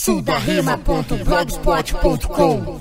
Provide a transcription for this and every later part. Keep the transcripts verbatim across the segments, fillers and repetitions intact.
sudarrima ponto blogspot ponto com.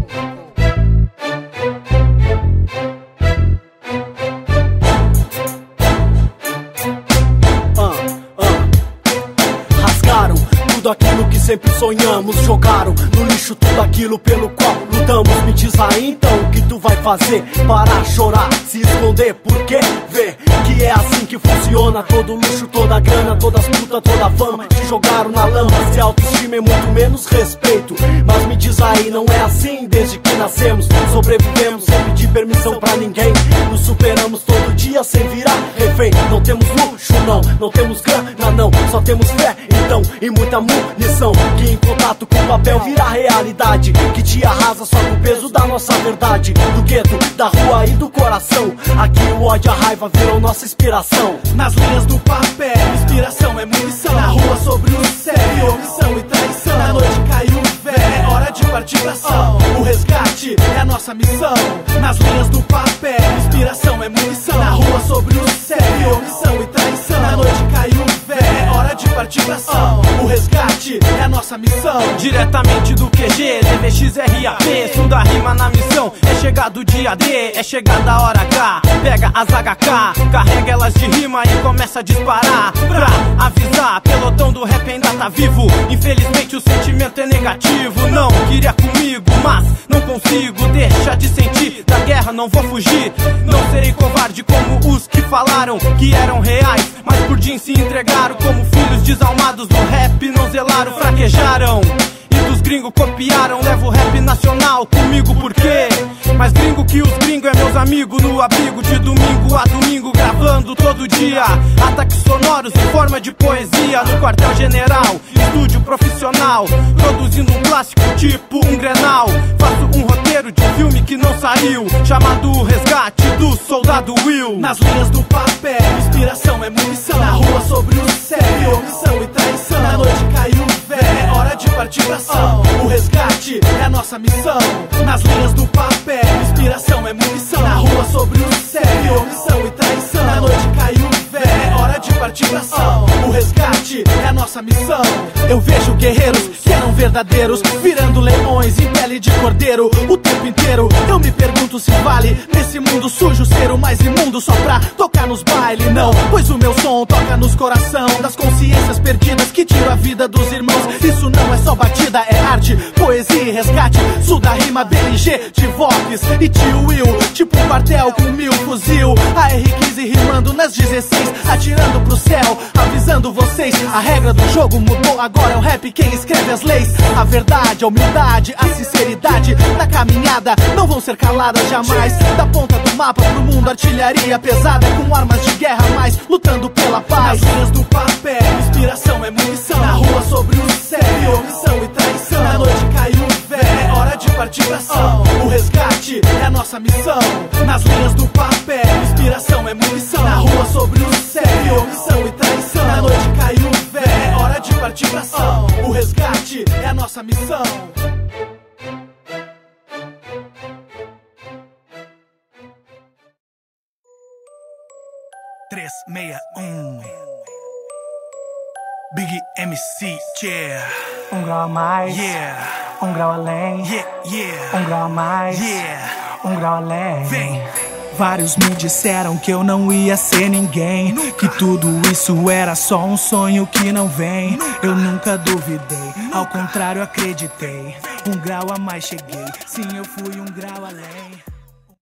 Tudo aquilo que sempre sonhamos, jogaram no lixo tudo aquilo pelo qual lutamos. Me diz aí então o que tu vai fazer? Parar, chorar, se esconder, porque vê que é assim que funciona. Todo luxo, toda grana, todas putas, toda fama te jogaram na lama. Se autoestima é muito menos respeito. Mas me diz aí, não é assim desde que nascemos. Sobrevivemos sem pedir permissão pra ninguém. Nos superamos todo dia sem virar refém. Não temos luxo não, não temos grana não, só temos fé então e muita munição, que em contato com o papel vira realidade, que te arrasa só com o peso da nossa verdade. Do gueto, da rua e do coração, aqui o ódio e a raiva viram nossa inspiração. Nas linhas do papel, inspiração é munição. Na rua sobre o céu, omissão e traição. Na noite caiu o véu, é hora de partir pra ação. O resgate é a nossa missão. Nas linhas do papel, inspiração é munição. Na rua sobre o céu, omissão e traição. Na noite caiu o véu, é hora de partir pra ação. O resgate é a nossa missão. Diretamente do Q G, D V X R A P, sudarrima na missão. É chegar do dia D, é chegar da hora H. Pega as H K, carrega elas de rima e começa a disparar. Pra avisar, pelotão do rap ainda tá vivo. Infelizmente o sentimento é negativo. Não queria comigo, mas não consigo deixar de sentir. Da guerra não vou fugir. Não serei covarde como os que falaram que eram reais, mas por din se entregaram como filhos desalmados do rap. Não zelaram, fraquejaram e dos gringos copiaram. Levo o rap nacional comigo por quê? Mais gringo que os gringos é meus amigos. No abrigo de domingo a domingo, gravando todo dia. Ataques sonoros em forma de poesia. No quartel general, estúdio profissional, produzindo um clássico tipo um Grenal. Faço um roteiro de um filme que não saiu, chamado O Resgate do Soldado Will. Nas linhas do papel, inspiração é munição. Na rua sobre o céu, omissão e traição. Na noite caiu o véu, é hora de partir pra ação. O resgate é a nossa missão. Nas linhas do papel, inspiração é munição. Na rua sobre o céu, omissão e traição. Na noite caiu o véu, é hora de partir pra ação. O resgate é a nossa missão. Eu vejo guerreiros que eram verdadeiros, virando leões em pele de cordeiro o tempo inteiro. Eu me pergunto se vale nesse mundo sujo ser o mais imundo só pra tocar nos bailes. Não, pois o meu som toca nos coração das consciências perdidas que tiram a vida dos irmãos. Isso não é só batida, é arte, poesia e resgate. Sudarrima, B L G, T-Vox e Tio Will, tipo um quartel com mil fuzil. A R quinze rimando nas dezesseis, atirando pro céu, avisando vocês. A regra do jogo mudou, agora é o rap quem escreve as leis. A verdade, a humildade, a sinceridade na caminhada não vão ser caladas jamais. Da ponta do mapa pro mundo, artilharia pesada com armas de guerra, mais lutando pela paz. Nas linhas do papel, inspiração é munição. Na rua sobre o céu, omissão e traição. Na noite caiu o véu, é hora de partir pra ação. O resgate é a nossa missão. Nas linhas do papel, inspiração é munição. Na rua sobre o céu, omissão e traição. Na noite caiu o véu, é hora de partir pra ação. O resgate é a nossa missão. três seis um Big M C, yeah. Um grau a mais, Yeah, um grau além, yeah, yeah, um grau a mais, yeah. um grau além. Vem. Vários me disseram que eu não ia ser ninguém, que tudo isso era só um sonho que não vem. Eu nunca duvidei, ao contrário acreditei. Um grau a mais cheguei, sim, eu fui um grau além.